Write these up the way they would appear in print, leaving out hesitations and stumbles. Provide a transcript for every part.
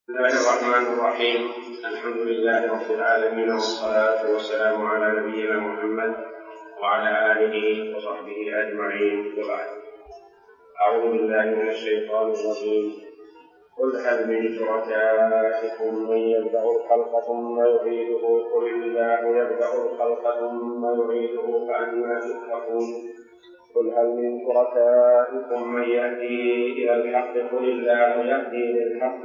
بسم الله الرحمن الرحيم. الحمد لله رب العالمين، والصلاة والسلام على نبينا محمد وعلى آله وصحبه أجمعين، وبعد. أعوذ بالله من الشيطان الرجيم. قل هل من شركائكم من يبدأ الخلق ثم يعيده؟ قل الله يبدأ الخلق ثم يعيده فأنى تؤفكون. قل هل من شركائكم من يهدي إلى الحق؟ قل الله يهدي للحق.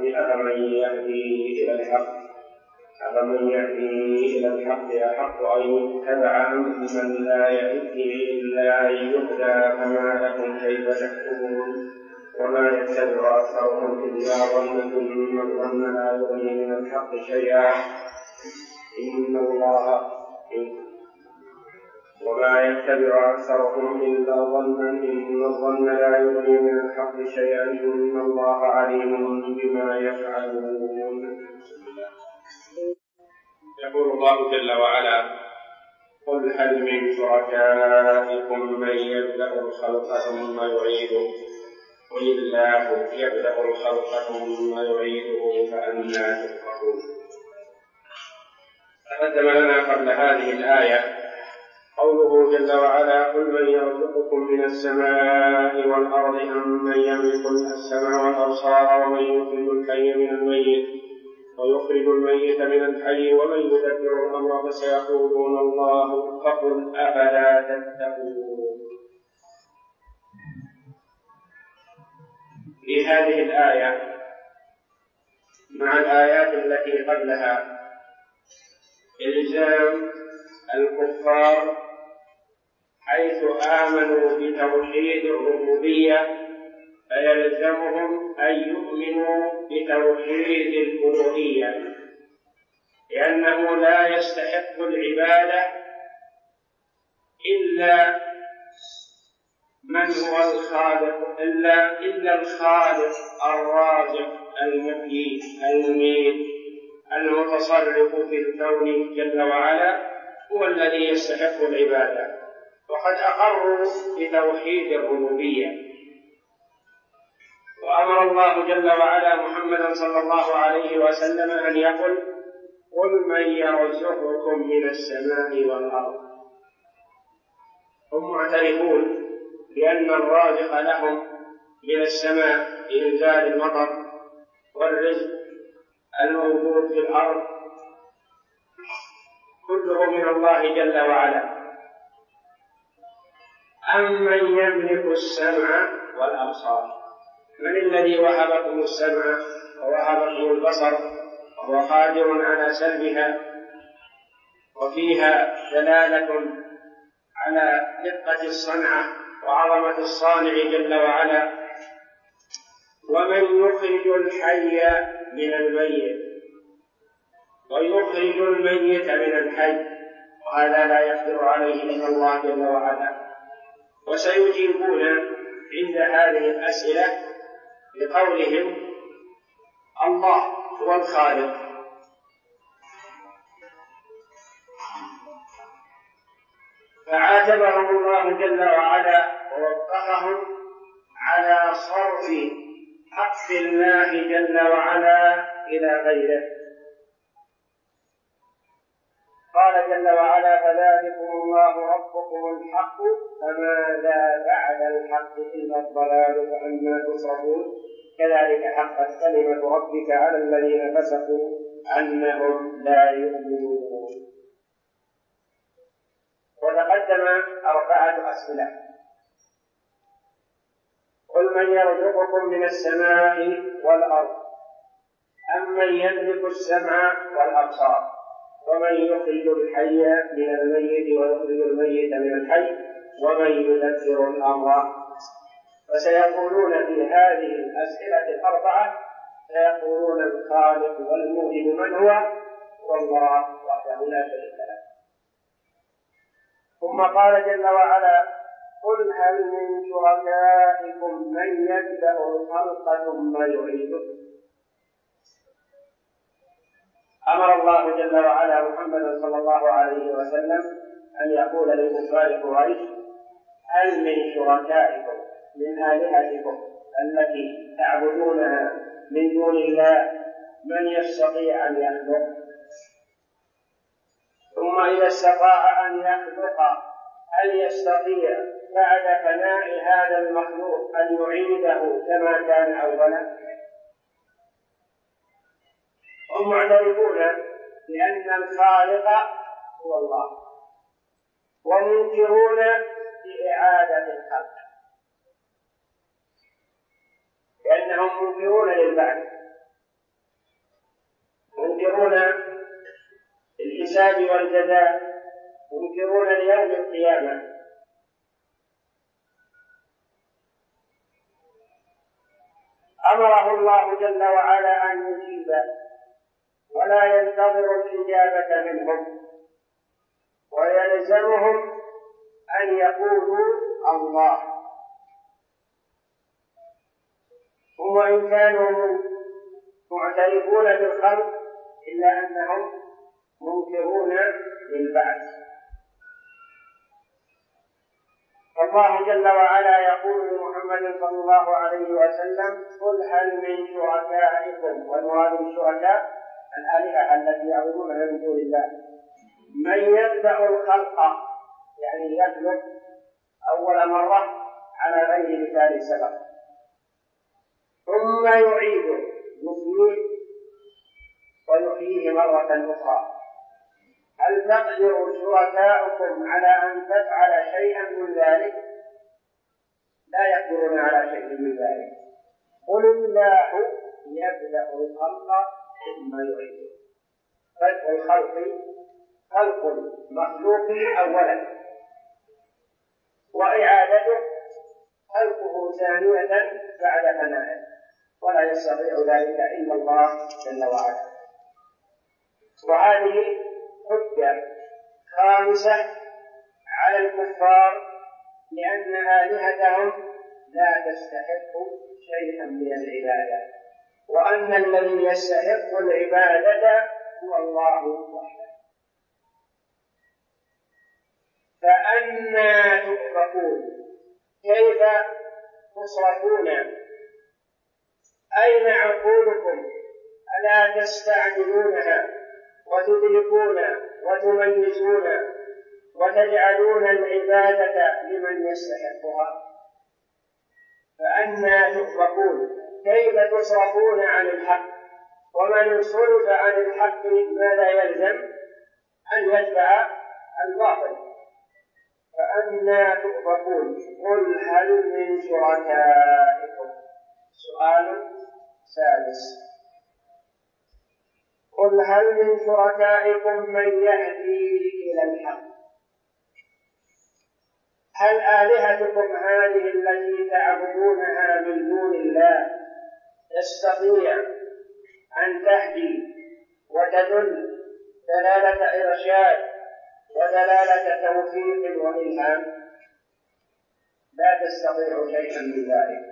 أفمن يهدي إلى الحق أحق أن يتبع أمن لا يهدي إلا أن يهدى؟ فما لكم كيف تحكمون؟ وما يتبع أكثرهم إلا ظنا إن الظن لا يغني من الحق شيئا إن الله عليم بما يفعلون. يقول الله جل وعلا: قل هل من شركائكم من يبدأ الخلق ثم يعيده؟ قل الله يبدأ الخلق ثم يعيده فأنى تؤفكون. تقدم لنا قبل هذه الآية قوله جل وعلا: قل من يرزقكم من السماء والأرض أمن يملك السمع والأبصار ومن يخرج الحي من الميت ويخرج الميت من الحي ومن يدبر الأمر فسيقولون الله فقل أفلا تتقون. في هذه الآية مع الآيات التي قبلها إلزام الكفار حيث آمنوا بتوحيد الربوبية فيلزمهم أن يؤمنوا بتوحيد الألوهية، لأنه لا يستحق العبادة إلا من هو الخالق، إلا الخالق الرازق المحيي المميت المتصرف في الكون جل وعلا هو الذي يستحق العبادة. وقد أقروا بتوحيد الربوبية، وأمر الله جل وعلا محمدا صلى الله عليه وسلم أن يقل: قل من يرزقكم من السماء والأرض. هم معترفون بأن الرازق لهم من السماء إنزال المطر والرزق الموجود في الأرض كله من الله جل وعلا. أمن يملك السمع والأبصار؟ من الذي وهبكم السمع ووهبكم البصر وهو قادر على سلبها؟ وفيها دلالة على دقة الصنعة وعظمة الصانع جل وعلا. ومن يخرج الحي من الميت ويخرج الميت من الحي، وهذا لا يقدر عليه إلا الله جل وعلا. وسيجيبون عند هذه الأسئلة بقولهم: الله هو الخالق. فعاتبهم الله جل وعلا ووفقهم على صرف حق الله جل وعلا إلى غيره. قال جل وعلا: فذلكم الله ربكم الحق فماذا بعد الحق إلا الضلال فأنى تصرفون. كذلك حقت كلمة ربك على الذين فسقوا أنهم لا يؤمنون. وتقدم 4 أسئلة. قل من يرزقكم من السماء والأرض أمن يملك السمع والأبصار ومن يخرج الحي من الميت ويخرج الميت من الحي ومن يدبر الأمر. فسيقولون في هذه الأسئلة 4 سيقولون: الخالق والموجد من هو؟ والله وحده لا شريك له. ثم قال جل وعلا: قل هل من شركائكم من يبدأ الخلق ثم يعيده؟ أمر الله جل وعلا محمدا صلى الله عليه وسلم أن يقول لكفار قريش: هل من شركائكم من آلهتكم التي تعبدونها من دون الله من يستطيع أن يخلق؟ ثم إذا استطاع أن يخلق هل يستطيع بعد فناء هذا المخلوق أن يعيده كما كان أولا؟ هم معترفون بأن الخالق هو الله، ومنكرون بإعادة الخلق، لأنهم منكرون للبعث، منكرون الحساب والجزاء، منكرون ليوم القيامة. أمره الله جل وعلا أن يجيب ولا ينتظر الإجابة منهم، ويلزمهم أن يقولوا الله. هم وإن كانوا معترفون بالخلق إلا أنهم منكرون للبعث. الله جل وعلا يقول لمحمد صلى الله عليه وسلم: قل هل من شركائكم، والمراد بالشركاء الآلهة التي يعبدون من دون الله، من يبدأ الخلق، يعني يخلق أول مرة على غير مثال سبق، ثم يعيده، يحييه ويحييه مرة أخرى. هل تقدر شركاؤكم على أن تفعل شيئا من ذلك؟ لا يقدرون على شيء من ذلك. قل الله يبدأ الخلق ثم يعيده. بدء الخلق خلق المخلوق أولا، وإعادته خلقه ثانية بعد فنائه، ولا يستطيع ذلك إلا الله جل وعلا. وهذه حجة خامسة على الكفار، لأن آلهتهم لا تستحق شيئا من العبادة، وأن الذي يستحق العبادة هو الله وحده. فأنى تؤفكون؟ كيف تصرفون؟ أين عقولكم؟ ألا تستعجلونها وتدركون وتميزون وتجعلون العبادة لمن يستحقها؟ فأنى تؤفكون؟ كيف تصرفون عن الحق؟ ومن صرف عن الحق ماذا يلزم؟ أن يتبع الباطل. فأنى تؤفكون؟ قل هل من شركائكم؟ سؤال سادس. قل هل من شركائكم من يهدي إلى الحق؟ هل آلهتكم هذه التي تعبدونها من دون الله تستطيع أن تهدي وتدل دلالة إرشاد ودلالة توفيق وإلهام؟ لا تستطيع شيئا من ذلك.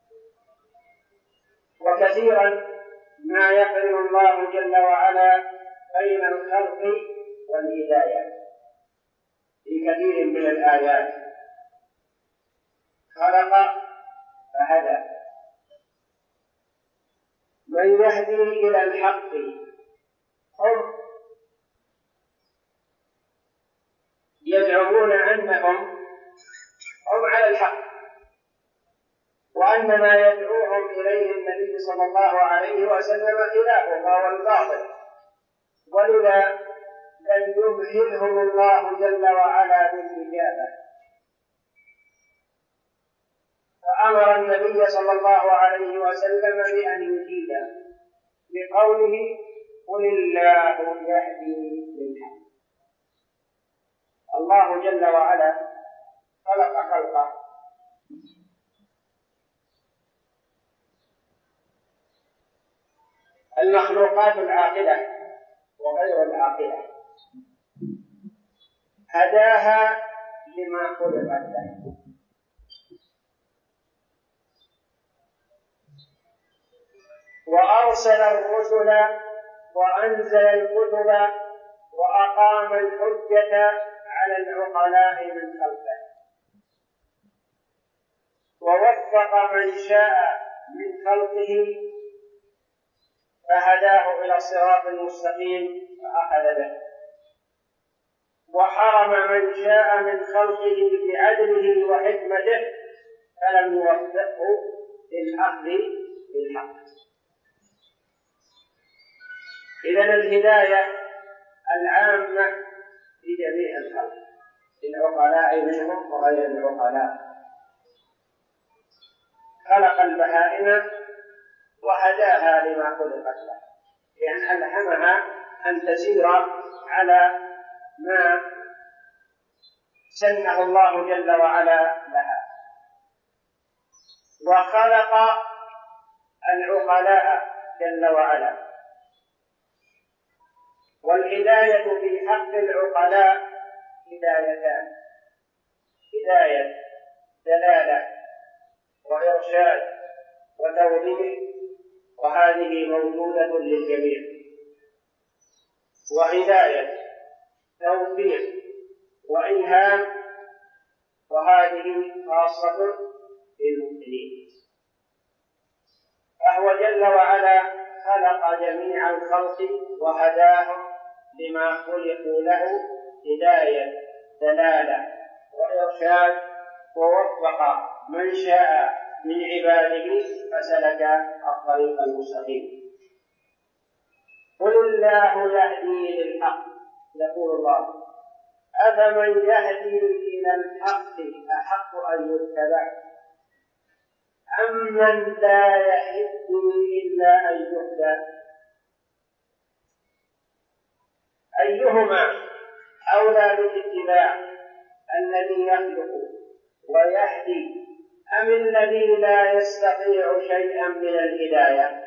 وكثيرا ما يقرن الله جل وعلا بين الخلق والهداية في كثير من الآيات. خلق فهدى. من يهدي إلى الحق؟ هم يزعمون أنهم على الحق، وأن ما يدعوهم إليه النبي صلى الله عليه وسلم خلافه وهو الباطل، ولذا لن يمهلهم الله جل وعلا بالإجابة. فأمر النبي صلى الله عليه وسلم بأن يجيب بقوله: قل الله يهدي للحق. الله جل وعلا خلق خلقه المخلوقات العاقلة وغير العاقلة، هداها لما خلقت له، وأرسل الرسل وأنزل الكتب وأقام الحجة على العقلاء من خلقه، ووفق من شاء من خلقه فهداه إلى الصراط المستقيم فأخذ به، وحرم من شاء من خلقه بعدله وحكمته فلم يوفقه للأخذ بالحق. إذن الهداية العامة لجميع الخلق، للعقلاء منهم وغير العقلاء. خلق البهائم وهداها لما خلقت له، لأن ألهمها أن تسير على ما سنه الله جل وعلا لها. وخلق العقلاء جل وعلا. والهداية في حق العقلاء هدايتان: هداية دلالة وإرشاد وتوضيح، وهذه موجودة للجميع، وهداية توفيق وإلهام، وهذه خاصة بالمؤمنين. فهو جل وعلا خلق جميع الخلق وهداهم لما خلقوا له هداية دلالة وإرشاد، ووفق من شاء من عباده فسلك الطريق المستقيم. قل الله يهدي للحق، يقول الله: أفمن يهدي إلى الحق أحق أن يتبع أمن لا يهدي إلا أن يهدى. أيهما أولى بالاتباع، الذي يخلق ويهدي أم الذي لا يستطيع شيئا من الهداية؟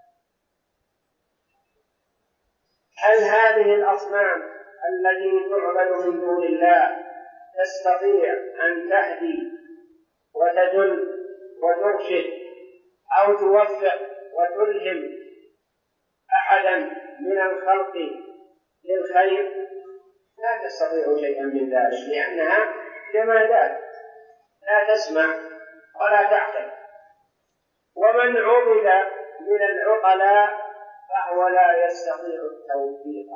هل هذه الأصنام التي تعبد من دون الله تستطيع أن تهدي وتدل وترشد أو توفق وتلهم أحدا من الخلق للخير؟ لا تستطيع شيئا من ذلك، لأنها جمادات لا تسمع ولا تعقل. ومن عبد من العقلاء فهو لا يستطيع التوفيق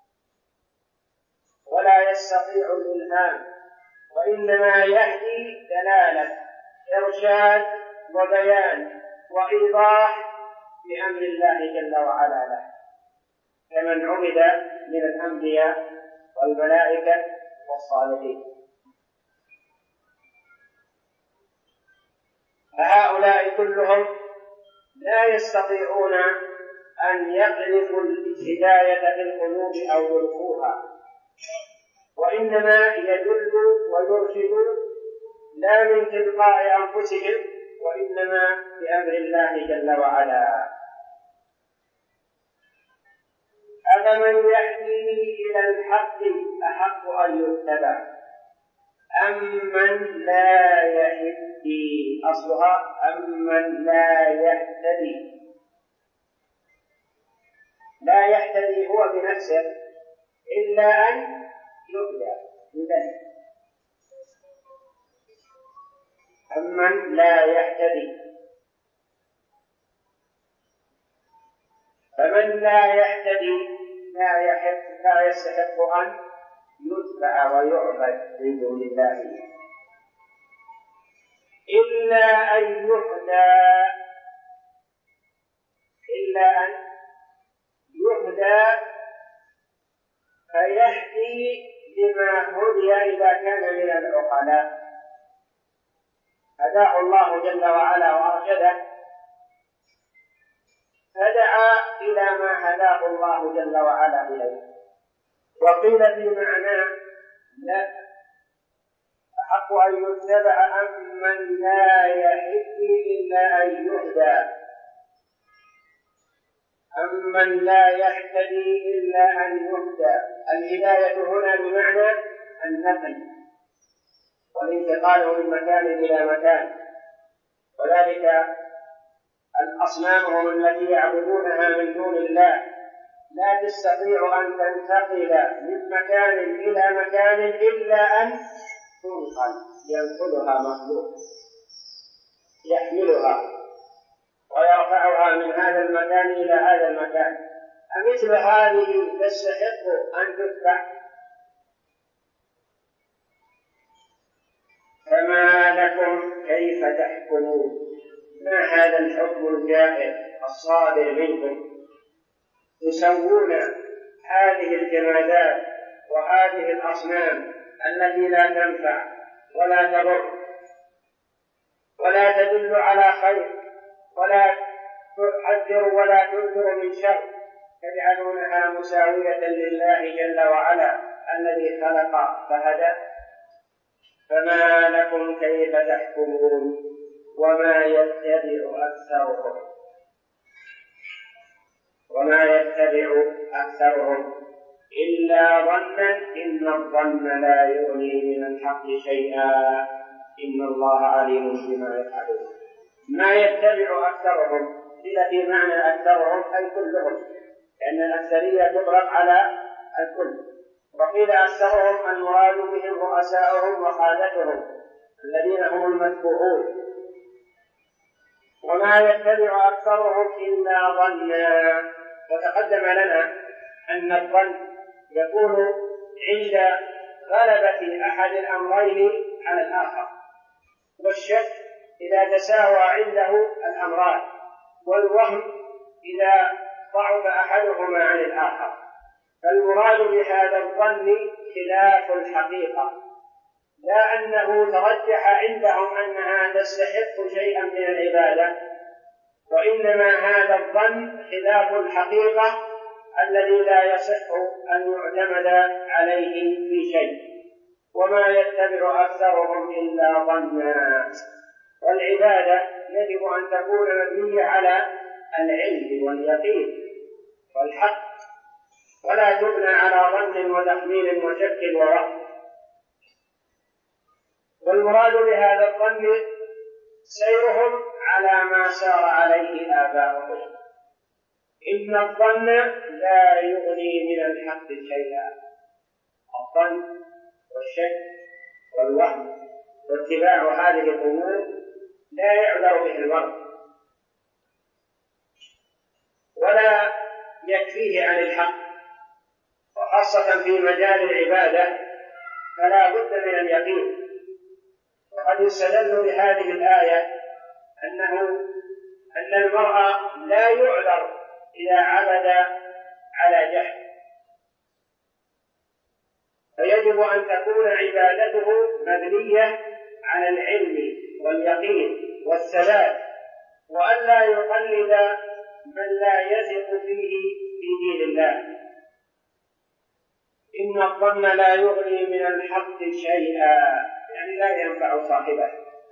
ولا يستطيع الإلهام، وإنما يهدي دلالة إرشاد وبيان وإيضاح بأمر الله جل وعلا له، كمن عبد من الأنبياء والملائكة والصالحين. فهؤلاء كلهم لا يستطيعون أن يقذفوا الهداية في القلوب أو يلقوها، وإنما يدلوا ويرشدوا لا من تلقاء أنفسهم، وإنما بأمر الله جل وعلا. أفمن يهدي إلى الحق أحق أن يتبع أمن لا يهدي، أصلها أمن لا يهتدي. لا يهتدي هو بنفسه إلا أن يهدى بذلك. أمن لا يهتدي، فمن لا يهتدي لا يستحق أن يتبع ويعبد من دون الله إلا أن يهدى، إلا أن يهدى فيهدي بما هدي إذا كان من العقلاء. هداه الله جل وعلا وأرشده فدعا إلى ما هداه الله جل وعلا إليه. وقيل في معناه لا أحق أن يتبع أمن لا يهدي إلا أن يهدى، أمن لا يهتدي إلا أن يهدى. الهداية هنا بمعنى النقل والانتقال من مكان إلى مكان، وذلك الأصنام هم التي يعبدونها من دون الله لا تستطيع أن تنتقل من مكان إلى مكان إلا أن تنقل، ينقلها مخلوق يحملها، ويرفعها من هذا المكان إلى هذا المكان، أمثل هذه تستحق أن تتبع؟ فما لكم كيف تحكمون؟ ما هذا الحكم الجائر الصادر منكم؟ تسوون هذه الجمادات وهذه الأصنام التي لا تنفع ولا تضر ولا تدل على خير ولا تحذر ولا تنذر من شر، تجعلونها مساوية لله جل وعلا الذي خلق فهدى. فما لكم كيف تحكمون؟ وما يتبع أكثرهم إلا ظنا إن الظن لا يغني من الحق شيئا إن الله عليم بما يفعلون. ما يتبع أكثرهم إلا في معنى أكثرهم أي كلهم، لأن الأكثرية تطلق على الكل، وقيل أكثرهم المراد بهم رؤساؤهم وقادتهم الذين هم المتبوعون. وما يتبع أكثرهم إلا ظنا. وتقدم لنا أن الظن يكون عند غلبة أحد الأمرين على الآخر، والشك إذا تساوى عنده الأمران، والوهم إذا ضعف أحدهما عن الآخر. فالمراد بهذا الظن خلاف الحقيقة، لا أنه ترجح عندهم أنها تستحق شيئا من العبادة، وإنما هذا الظن خلاف الحقيقة الذي لا يصح أن يعتمد عليه في شيء. وما يتبع أكثرهم إلا ظنا. والعبادة يجب أن تكون مبنية على العلم واليقين والحق، ولا تبنى على ظن وتخمين وشك ووهم. والمراد بهذا الظن سيرهم على ما سار عليه آباؤهم. إن الظن لا يغني من الحق شيئا. الظن والشك والوهم واتباع هذه الأمور لا يعذر به المرء ولا يكفيه عن الحق، وخاصة في مجال العبادة فلا بد من اليقين. وقد يستدل بهذه الآية أن المرء لا يعذر إذا عبد على جهل، فيجب أن تكون عبادته مبنية على العلم واليقين والثبات، وأن لا يقلد من لا يثق فيه في دين الله. إن الظن لا يغني من الحق شيئا، يعني لا ينفع صاحبه.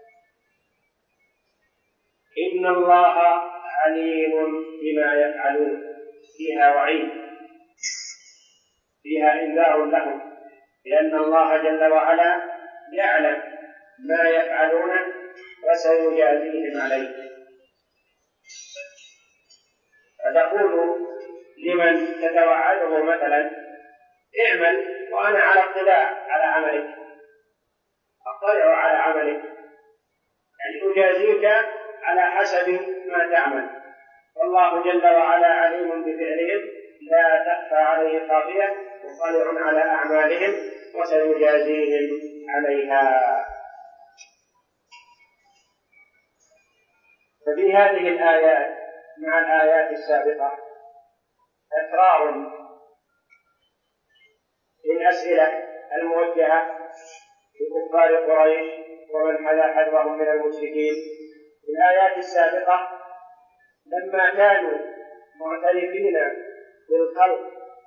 إن الله عليم بما يفعلون، فيها وعيد، فيها إنذار لهم، لأن الله جل وعلا يعلم ما يفعلونه وسيجازيهم عليه. فتقول لمن تتوعده مثلا اعمل وأنا على اطلاع على عملك، أطلع على عملك، يعني أجازيك على حسب ما تعمل، والله جل وعلا عليم بفعلهم لا تخفى عليه خافية، مطلع على أعمالهم وسيجازيهم عليها. ففي هذه الآيات مع الآيات السابقة تكرار للأسئلة الموجهة لكفار قريش ومن حذرهم من المشركين. في الآيات السابقة لما كانوا معترفين بالخلق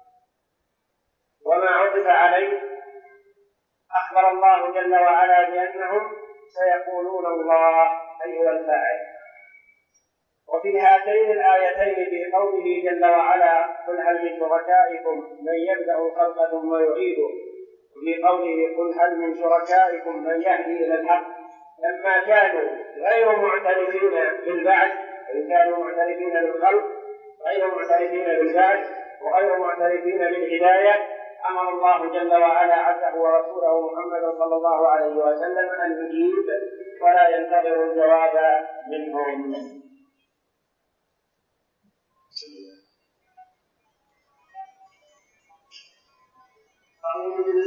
وما عطف عليه أخبر الله جل وعلا بأنهم سيقولون الله أي هو الفاعل. وفي هاتين الآيتين في قوله جل وعلا قل هل من شركائكم من يبدأ الخلق ثم يعيده، وفي قوله قل هل من شركائكم من يهدي إلى الحق، لما كانوا غير معترفين بالبعث، وإن كانوا معترفين بالخلق غير معترفين بالبعث وغير معترفين بالهداية، أمر الله جل وعلا عبده ورسوله محمد صلى الله عليه وسلم أن يجيب ولا ينتظر الجواب منهم.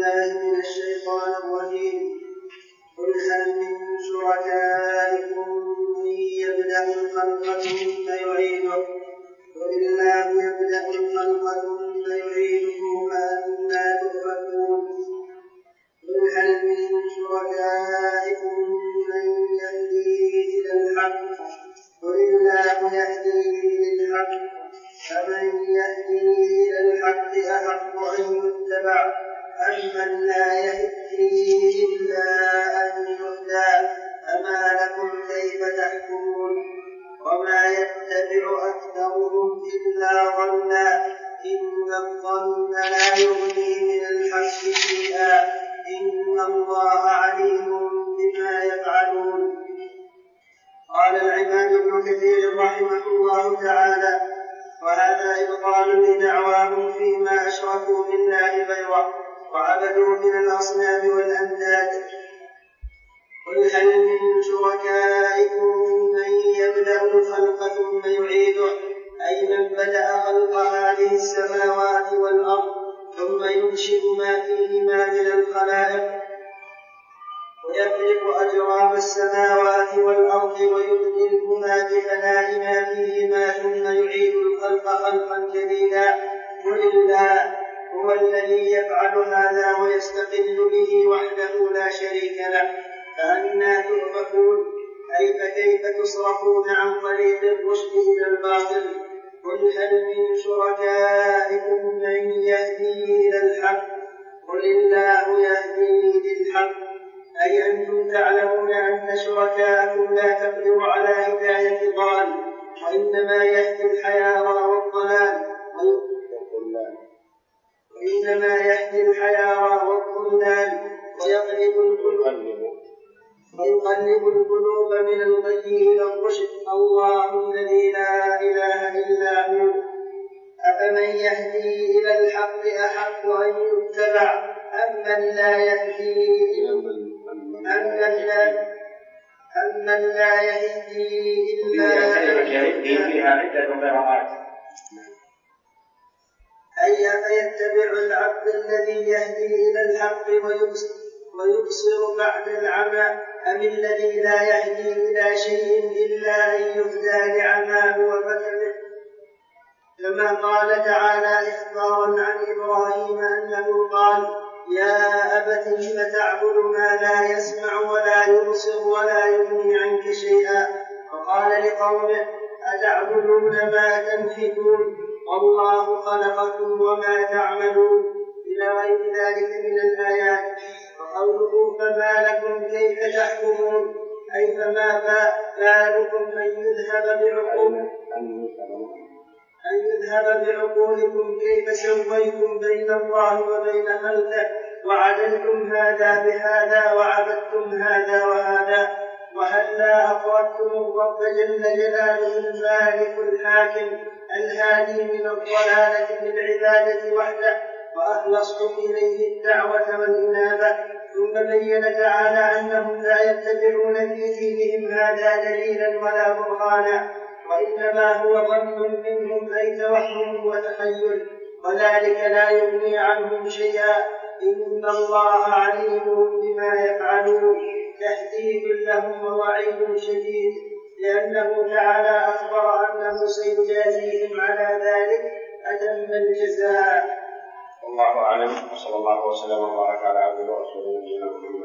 بالله من الشيطان الرجيم. قل هل من شركائكم من يبدأ الخلق ثم يعيده قل الله يبدأ الخلق ثم يعيده فأنى تؤفكون. قل هل من شركائكم من يهدي إلى الحق قل الله يهدي للحق فمن يهدي إلى الحق أحق أن يتبع أمن لا يهدي إلا أن يهدى فما لكم كيف تحكمون. وما يتبع أكثرهم إلا ظنا إن الظن لا يغني من الحق شيئا إن الله عليم بما يفعلون. قال العماد بن كثير رحمه الله تعالى: وهذا إبطال لدعواهم فيما أشركوا بالله غيره وعبدوا من الأصنام والأنداد. قل هل من شركائكم من يبدأ الخلق ثم يعيده أي من بدأ خلق هذه السماوات والأرض ثم ينشئ ما فيهما من الخلائق ويخلق أجرام السماوات والأرض ويبدلهما بفناء ما فيهما ثم يعيد الخلق خلقا جديدا. قل الله هو الذي يفعل هذا ويستقل به وحده لا شريك له فأنى تؤفكون أي فكيف تصرفون عن طريق الرشد إلى الباطل. قل هل من شركائكم من يهدي إلى الحق قل الله يهدي للحق أي أنتم تعلمون أن شركاءكم لا تقدر على هداية ضال وإنما يهدي الحيارى والضلال ويقلب القلوب من الغي إلى الرشد الله الذي لا إله إلا هو. أفمن يهدي إلى الحق أحق أن يتبع أمن لا يهدي إلا يهدي فيها عدة قراءات أي فيتبع العبد الذي يهدي إلى الحق ويبصر بعد العمى أم الذي لا يهدي إلى شيء إلا أن يهدى لعماه وفتنه. كما قال تعالى إخبارا عن إبراهيم أنه قال: يا أبت لم تعبد ما لا يسمع ولا يبصر ولا يغني عنك شيئا. وقال لقومه: أتعبدون ما تنحتون والله خلقكم وما تعملون إلى غير ذلك من الآيات. وقوله فما لكم كيف تحكمون أي فما بالكم أن يذهب بعقولكم كيف سويتم بين الله وبين خلقه وعدلتم هذا بهذا وعبدتم هذا وهذا. وهلا أقرأتم الرب جل جلاله المالك الحاكم الهادي من الضلالة للعبادة وحده وأخلصتم إليه الدعوة والإنابة. ثم بين تعالى أنهم لا يتبعون في دينهم هذا دليلا ولا برهانا وإنما هو ظن منهم أي توهم وتخيل وذلك لا يغني عنهم شيئا إن الله عليم بما يفعلون. تهديد لهم ووعيد شديد لأنه تعالى أخبر أنه سيجازيهم على ذلك أتم الجزاء. والله أعلم وصلى الله وسلم وبارك على عبده ورسوله نبينا محمد